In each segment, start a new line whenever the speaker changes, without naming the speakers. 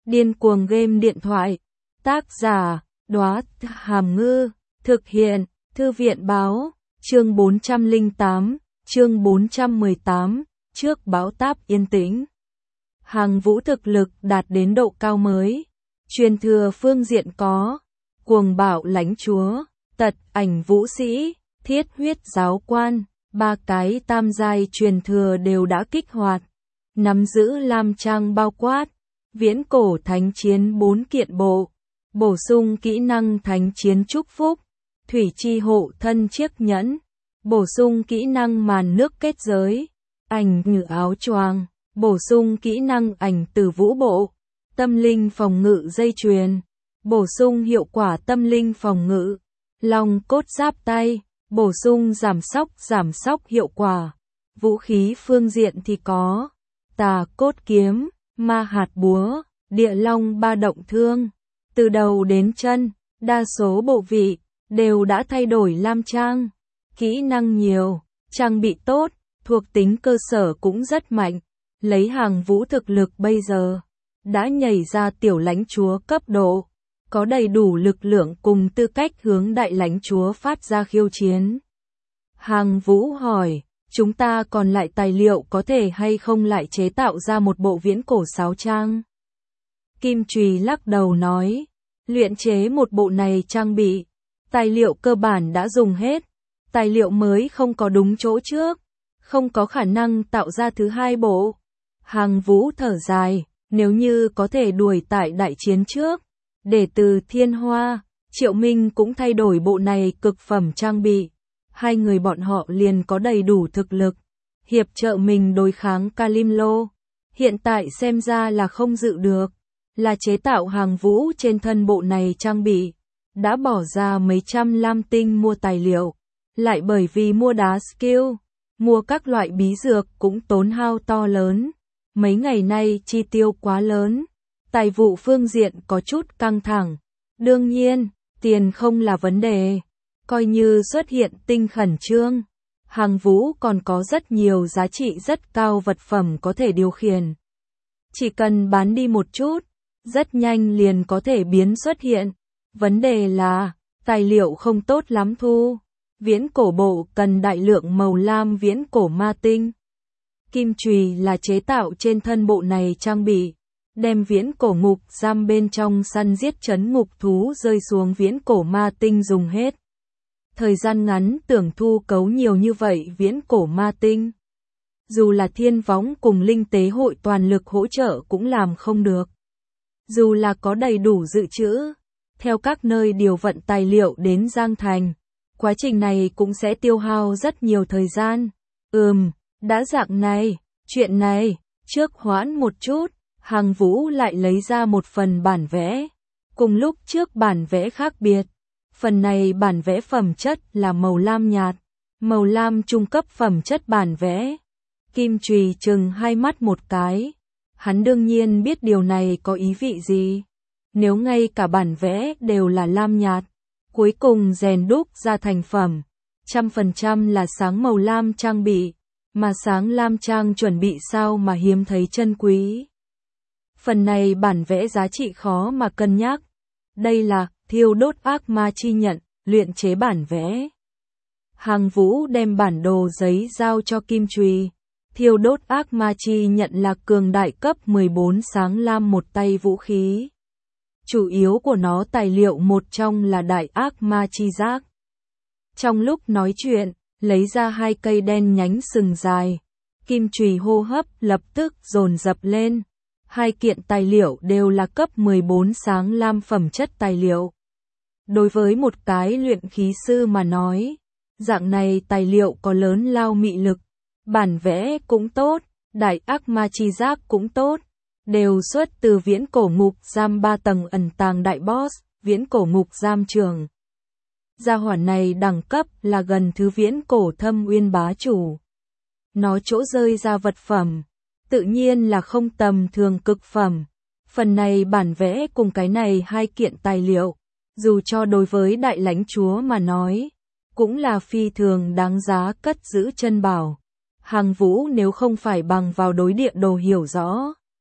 Điên cuồng game điện thoại. Tác giả, Đóa Hàm Ngư. Thực hiện, Thư viện báo. Chương 408, chương 418, trước bão táp yên tĩnh. Hàng Vũ thực lực đạt đến độ cao mới. Truyền thừa phương diện có Cuồng Bạo Lãnh Chúa, Tật Ảnh Vũ Sĩ, Thiết Huyết Giáo Quan, 3 cái tam giai truyền thừa đều đã kích hoạt. Nắm giữ lam trang bao quát, Viễn Cổ Thánh Chiến 4 kiện bộ, bổ sung kỹ năng Thánh Chiến Chúc Phúc, Thủy Chi Hộ Thân Chiếc Nhẫn, bổ sung kỹ năng Màn Nước Kết Giới, Ảnh Ngự Áo Choàng, bổ sung kỹ năng Ảnh Từ Vũ Bộ, Tâm Linh Phòng Ngự Dây Chuyền, bổ sung hiệu quả Tâm Linh Phòng Ngự, Long Cốt Giáp Tay, bổ sung giảm sóc hiệu quả. Vũ khí phương diện thì có Tà Cốt Kiếm, Ma Hạt Búa, Địa Long Ba Động Thương. Từ đầu đến chân, đa số bộ vị đều đã thay đổi lam trang. Kỹ năng nhiều, trang bị tốt, thuộc tính cơ sở cũng rất mạnh. Lấy Hàng Vũ thực lực bây giờ, đã nhảy ra tiểu lãnh chúa cấp độ, có đầy đủ lực lượng cùng tư cách hướng đại lãnh chúa phát ra khiêu chiến. Hàng Vũ hỏi, chúng ta còn lại tài liệu có thể hay không lại chế tạo ra một bộ viễn cổ sáo trang? Kim Chùy lắc đầu nói, luyện chế một bộ này trang bị, tài liệu cơ bản đã dùng hết, tài liệu mới không có đúng chỗ trước, không có khả năng tạo ra thứ hai bộ. Hàng Vũ thở dài, nếu như có thể đuổi tại đại chiến trước, để từ Thiên Hoa, Triệu Minh cũng thay đổi bộ này cực phẩm trang bị, hai người bọn họ liền có đầy đủ thực lực, hiệp trợ mình đối kháng Kalim Lô. Hiện tại xem ra là không dự được, là chế tạo Hàng Vũ trên thân bộ này trang bị, đã bỏ ra mấy trăm lam tinh mua tài liệu, lại bởi vì mua đá skill, mua các loại bí dược cũng tốn hao to lớn. Mấy ngày nay chi tiêu quá lớn, tài vụ phương diện có chút căng thẳng. Đương nhiên, tiền không là vấn đề, coi như xuất hiện tinh khẩn trương. Hàng Vũ còn có rất nhiều giá trị rất cao vật phẩm có thể điều khiển. Chỉ cần bán đi một chút, rất nhanh liền có thể biến xuất hiện. Vấn đề là, tài liệu không tốt lắm thu. Viễn cổ bộ cần đại lượng màu lam viễn cổ ma tinh. Kim Chùy là chế tạo trên thân bộ này trang bị, đem viễn cổ ngục giam bên trong săn giết trấn ngục thú rơi xuống viễn cổ ma tinh dùng hết. Thời gian ngắn tưởng thu cấu nhiều như vậy viễn cổ ma tinh. Dù là Thiên Võng cùng Linh Tế hội toàn lực hỗ trợ cũng làm không được. Dù là có đầy đủ dự trữ, theo các nơi điều vận tài liệu đến Giang Thành, quá trình này cũng sẽ tiêu hao rất nhiều thời gian. Đã dạng này, chuyện này, trước hoãn một chút, Hàng Vũ lại lấy ra một phần bản vẽ. Cùng lúc trước bản vẽ khác biệt, phần này bản vẽ phẩm chất là màu lam nhạt, màu lam trung cấp phẩm chất bản vẽ. Kim Chùy chừng hai mắt một cái, hắn đương nhiên biết điều này có ý vị gì. Nếu ngay cả bản vẽ đều là lam nhạt, cuối cùng rèn đúc ra thành phẩm, 100% là sáng màu lam trang bị. Mà sáng lam trang chuẩn bị sao mà hiếm thấy chân quý. Phần này bản vẽ giá trị khó mà cân nhắc. Đây là Thiêu Đốt Ác Ma Chi Nhận, luyện chế bản vẽ. Hàng Vũ đem bản đồ giấy giao cho Kim Chùy. Thiêu Đốt Ác Ma Chi Nhận là cường đại cấp 14 sáng lam một tay vũ khí. Chủ yếu của nó tài liệu một trong là Đại Ác Ma Chi Giác. Trong lúc nói chuyện, lấy ra hai cây đen nhánh sừng dài. Kim Chùy hô hấp lập tức dồn dập lên. Hai kiện tài liệu đều là cấp 14 sáng lam phẩm chất tài liệu. Đối với một cái luyện khí sư mà nói, dạng này tài liệu có lớn lao mị lực. Bản vẽ cũng tốt, Đại Ác Ma Chi Giác cũng tốt. Đều xuất từ viễn cổ ngục giam 3 tầng ẩn tàng đại boss, viễn cổ ngục giam trường. Gia hỏa này đẳng cấp là gần thứ viễn cổ Thâm Uyên bá chủ. Nó chỗ rơi ra vật phẩm, tự nhiên là không tầm thường cực phẩm. Phần này bản vẽ cùng cái này hai kiện tài liệu, dù cho đối với đại lãnh chúa mà nói, cũng là phi thường đáng giá cất giữ chân bảo. Hàng Vũ nếu không phải bằng vào đối địa đồ hiểu rõ,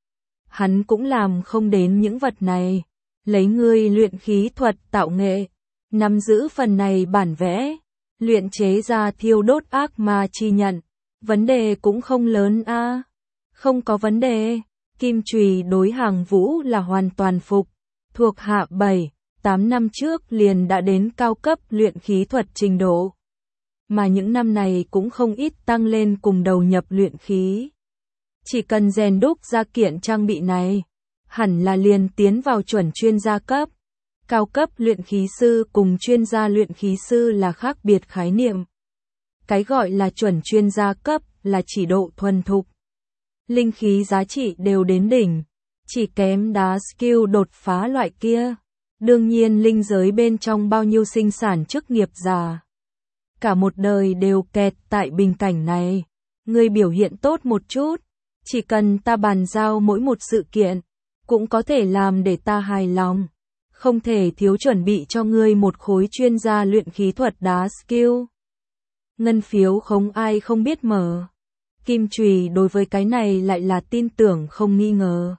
hắn cũng làm không đến những vật này. Lấy ngươi luyện khí thuật tạo nghệ, nắm giữ phần này bản vẽ, luyện chế ra thiêu đốt ác ma chi nhận, vấn đề cũng không lớn a. Không có vấn đề, Kim Chùy đối Hàng Vũ là hoàn toàn phục, thuộc hạ 7-8 năm trước liền đã đến cao cấp luyện khí thuật trình độ. Mà những năm này cũng không ít tăng lên cùng đầu nhập luyện khí. Chỉ cần rèn đúc ra kiện trang bị này, hẳn là liền tiến vào chuẩn chuyên gia cấp. Cao cấp luyện khí sư cùng chuyên gia luyện khí sư là khác biệt khái niệm. Cái gọi là chuẩn chuyên gia cấp là chỉ độ thuần thục. Linh khí giá trị đều đến đỉnh, chỉ kém đá skill đột phá loại kia. Đương nhiên linh giới bên trong bao nhiêu sinh sản chức nghiệp giả, cả một đời đều kẹt tại bình cảnh này. Ngươi biểu hiện tốt một chút, chỉ cần ta bàn giao mỗi một sự kiện, cũng có thể làm để ta hài lòng. Không thể thiếu chuẩn bị cho ngươi một khối chuyên gia luyện khí thuật đá skill. Ngân phiếu không ai không biết mở. Kim Chùy đối với cái này lại là tin tưởng không nghi ngờ.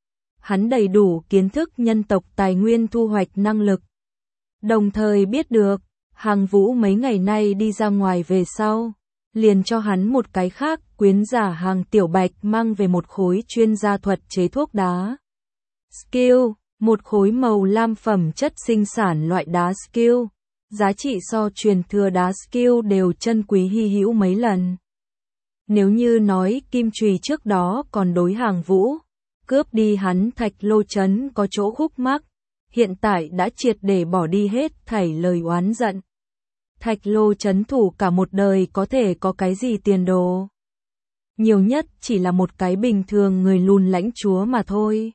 Hắn đầy đủ kiến thức nhân tộc tài nguyên thu hoạch năng lực. Đồng thời biết được, Hàng Vũ mấy ngày nay đi ra ngoài về sau, liền cho hắn một cái khác, quyến giả Hàng Tiểu Bạch mang về một khối chuyên gia thuật chế thuốc đá. Skill, một khối màu lam phẩm chất sinh sản loại đá skill, giá trị so truyền thừa đá skill đều chân quý hy hữu mấy lần. Nếu như nói Kim Chùy trước đó còn đối Hàng Vũ, cướp đi hắn Thạch Lô Trấn có chỗ khúc mắc, hiện tại đã triệt để bỏ đi hết thảy lời oán giận. Thạch Lô Trấn thủ cả một đời có thể có cái gì tiền đồ? Nhiều nhất chỉ là một cái bình thường người lùn lãnh chúa mà thôi.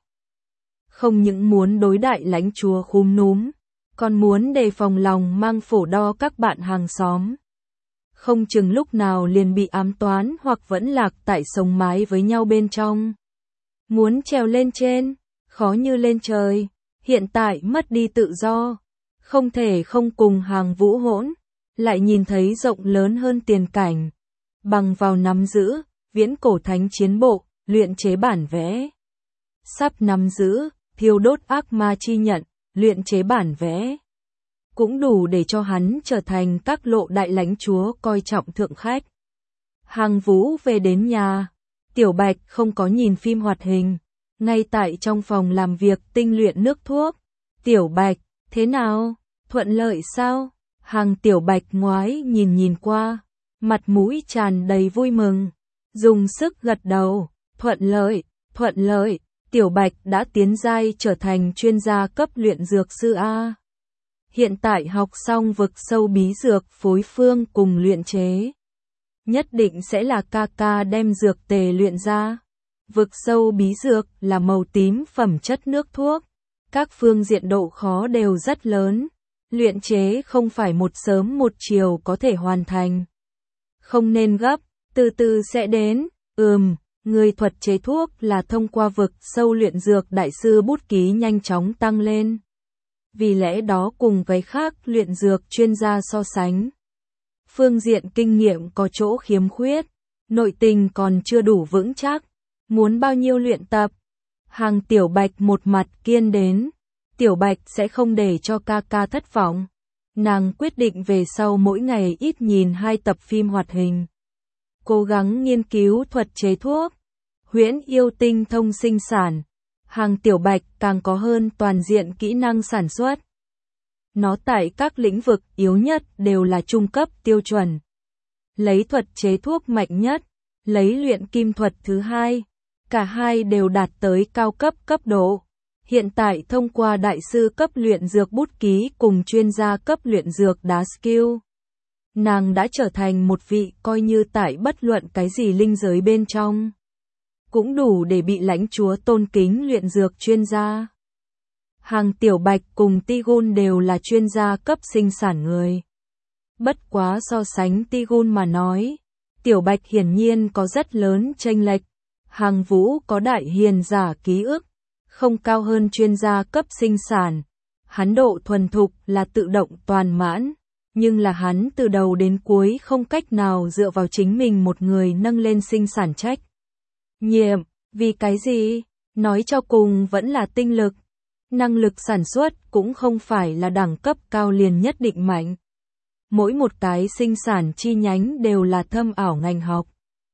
Không những muốn đối đại lãnh chúa khúm núm, còn muốn đề phòng lòng mang phổ đo các bạn hàng xóm. Không chừng lúc nào liền bị ám toán hoặc vẫn lạc tại sống mái với nhau bên trong. Muốn trèo lên trên, khó như lên trời, hiện tại mất đi tự do, không thể không cùng Hàng Vũ hỗn, lại nhìn thấy rộng lớn hơn tiền cảnh. Bằng vào nắm giữ, viễn cổ thánh chiến bộ, luyện chế bản vẽ. Sắp nắm giữ, thiêu đốt ác ma chi nhận, luyện chế bản vẽ. Cũng đủ để cho hắn trở thành các lộ đại lãnh chúa coi trọng thượng khách. Hàng Vũ về đến nhà, Tiểu Bạch không có nhìn phim hoạt hình, ngay tại trong phòng làm việc tinh luyện nước thuốc. Tiểu Bạch, thế nào? Thuận lợi sao? Hàng Tiểu Bạch ngoái nhìn qua, mặt mũi tràn đầy vui mừng, dùng sức gật đầu, thuận lợi, Tiểu Bạch đã tiến giai trở thành chuyên gia cấp luyện dược sư A. Hiện tại học xong vực sâu bí dược phối phương cùng luyện chế. Nhất định sẽ là ca ca đem dược tề luyện ra. Vực sâu bí dược là màu tím phẩm chất nước thuốc. Các phương diện độ khó đều rất lớn. Luyện chế không phải một sớm một chiều có thể hoàn thành. Không nên gấp, từ từ sẽ đến. Người thuật chế thuốc là thông qua vực sâu luyện dược đại sư bút ký nhanh chóng tăng lên. Vì lẽ đó cùng với khác luyện dược chuyên gia so sánh, phương diện kinh nghiệm có chỗ khiếm khuyết, nội tình còn chưa đủ vững chắc, muốn bao nhiêu luyện tập. Hàng Tiểu Bạch một mặt kiên đến, Tiểu Bạch sẽ không để cho ca ca thất vọng. Nàng quyết định về sau mỗi ngày ít nhìn 2 tập phim hoạt hình, cố gắng nghiên cứu thuật chế thuốc, huyễn yêu tinh thông sinh sản. Hàng Tiểu Bạch càng có hơn toàn diện kỹ năng sản xuất. Nó tại các lĩnh vực yếu nhất đều là trung cấp tiêu chuẩn. Lấy thuật chế thuốc mạnh nhất, lấy luyện kim thuật thứ hai, cả hai đều đạt tới cao cấp cấp độ. Hiện tại thông qua đại sư cấp luyện dược bút ký cùng chuyên gia cấp luyện dược đá skill, nàng đã trở thành một vị coi như tại bất luận cái gì linh giới bên trong cũng đủ để bị lãnh chúa tôn kính luyện dược chuyên gia. Hàng Tiểu Bạch cùng Tigun đều là chuyên gia cấp sinh sản người. Bất quá so sánh Tigun mà nói, Tiểu Bạch hiển nhiên có rất lớn chênh lệch. Hàng Vũ có đại hiền giả ký ức, không cao hơn chuyên gia cấp sinh sản. Hắn độ thuần thục là tự động toàn mãn, nhưng là hắn từ đầu đến cuối không cách nào dựa vào chính mình một người nâng lên sinh sản trách nhiệm. Vì cái gì? Nói cho cùng vẫn là tinh lực. Năng lực sản xuất cũng không phải là đẳng cấp cao liền nhất định mạnh. Mỗi một cái sinh sản chi nhánh đều là thâm ảo ngành học.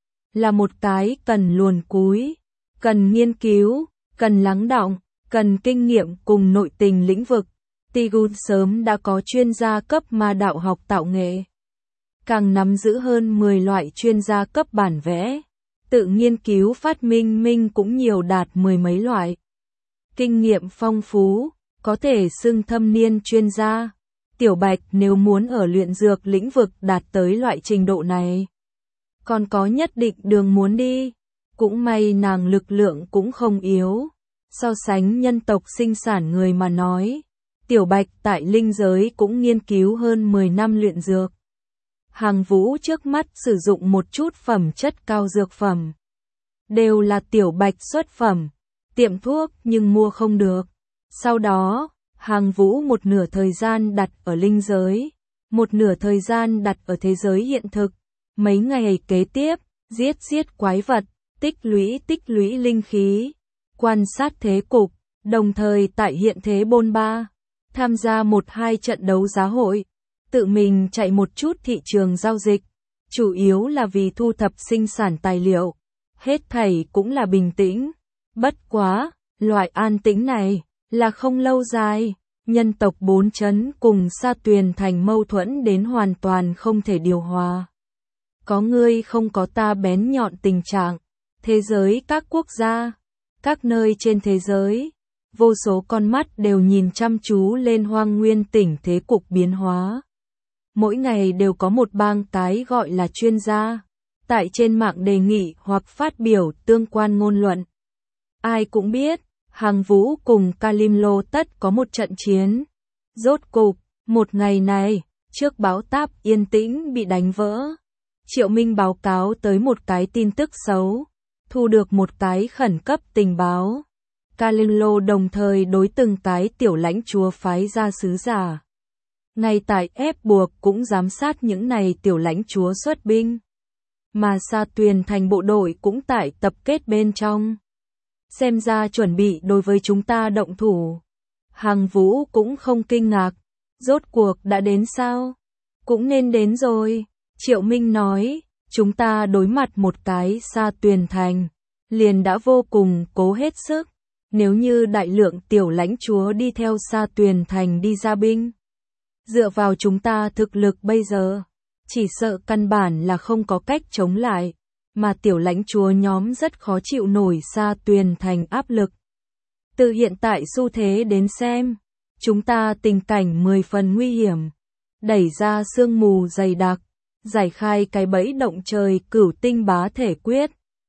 Là một cái cần luồn cúi, cần nghiên cứu, cần lắng đọng, cần kinh nghiệm cùng nội tình lĩnh vực. Tigun sớm đã có chuyên gia cấp ma đạo học tạo nghệ. Càng nắm giữ hơn 10 loại chuyên gia cấp bản vẽ. Tự nghiên cứu phát minh cũng nhiều đạt 10 mấy loại. Kinh nghiệm phong phú, có thể xưng thâm niên chuyên gia. Tiểu Bạch nếu muốn ở luyện dược lĩnh vực đạt tới loại trình độ này, còn có nhất định đường muốn đi. Cũng may nàng lực lượng cũng không yếu. So sánh nhân tộc sinh sản người mà nói, Tiểu Bạch tại linh giới cũng nghiên cứu hơn 10 năm luyện dược. Hàng Vũ trước mắt sử dụng một chút phẩm chất cao dược phẩm. Đều là Tiểu Bạch xuất phẩm, tiệm thuốc nhưng mua không được. Sau đó, Hàng Vũ một nửa thời gian đặt ở linh giới, một nửa thời gian đặt ở thế giới hiện thực. Mấy ngày kế tiếp, giết quái vật, tích lũy linh khí, quan sát thế cục, đồng thời tại hiện thế bôn ba, tham gia 1-2 trận đấu giá hội, tự mình chạy một chút thị trường giao dịch, chủ yếu là vì thu thập sinh sản tài liệu, hết thảy cũng là bình tĩnh. Bất quá, loại an tĩnh này là không lâu dài, nhân tộc 4 chấn cùng Sa Tuyền thành mâu thuẫn đến hoàn toàn không thể điều hòa. Có ngươi không có ta bén nhọn tình trạng, thế giới các quốc gia, các nơi trên thế giới, vô số con mắt đều nhìn chăm chú lên Hoang Nguyên tỉnh thế cục biến hóa. Mỗi ngày đều có một bang cái gọi là chuyên gia, tại trên mạng đề nghị hoặc phát biểu tương quan ngôn luận. Ai cũng biết, Hàng Vũ cùng Kalimlo tất có một trận chiến. Rốt cục, một ngày này, trước báo táp yên tĩnh bị đánh vỡ. Triệu Minh báo cáo tới một cái tin tức xấu, thu được một cái khẩn cấp tình báo. Kalimlo đồng thời đối từng cái tiểu lãnh chúa phái ra sứ giả. Ngay tại ép buộc cũng giám sát những này tiểu lãnh chúa xuất binh. Mà Sa Tuyền thành bộ đội cũng tại tập kết bên trong. Xem ra chuẩn bị đối với chúng ta động thủ. Hàng Vũ cũng không kinh ngạc. Rốt cuộc đã đến sao? Cũng nên đến rồi. Triệu Minh nói, chúng ta đối mặt một cái Sa Tuyền thành, liền đã vô cùng cố hết sức. Nếu như đại lượng tiểu lãnh chúa đi theo Sa Tuyền thành đi ra binh, dựa vào chúng ta thực lực bây giờ, chỉ sợ căn bản là không có cách chống lại, mà tiểu lãnh chúa nhóm rất khó chịu nổi Sa Tuyền thành áp lực. Từ hiện tại xu thế đến xem, chúng ta tình cảnh 10 phần nguy hiểm, đẩy ra sương mù dày đặc, giải khai cái bẫy động trời cửu tinh bá thể quyết,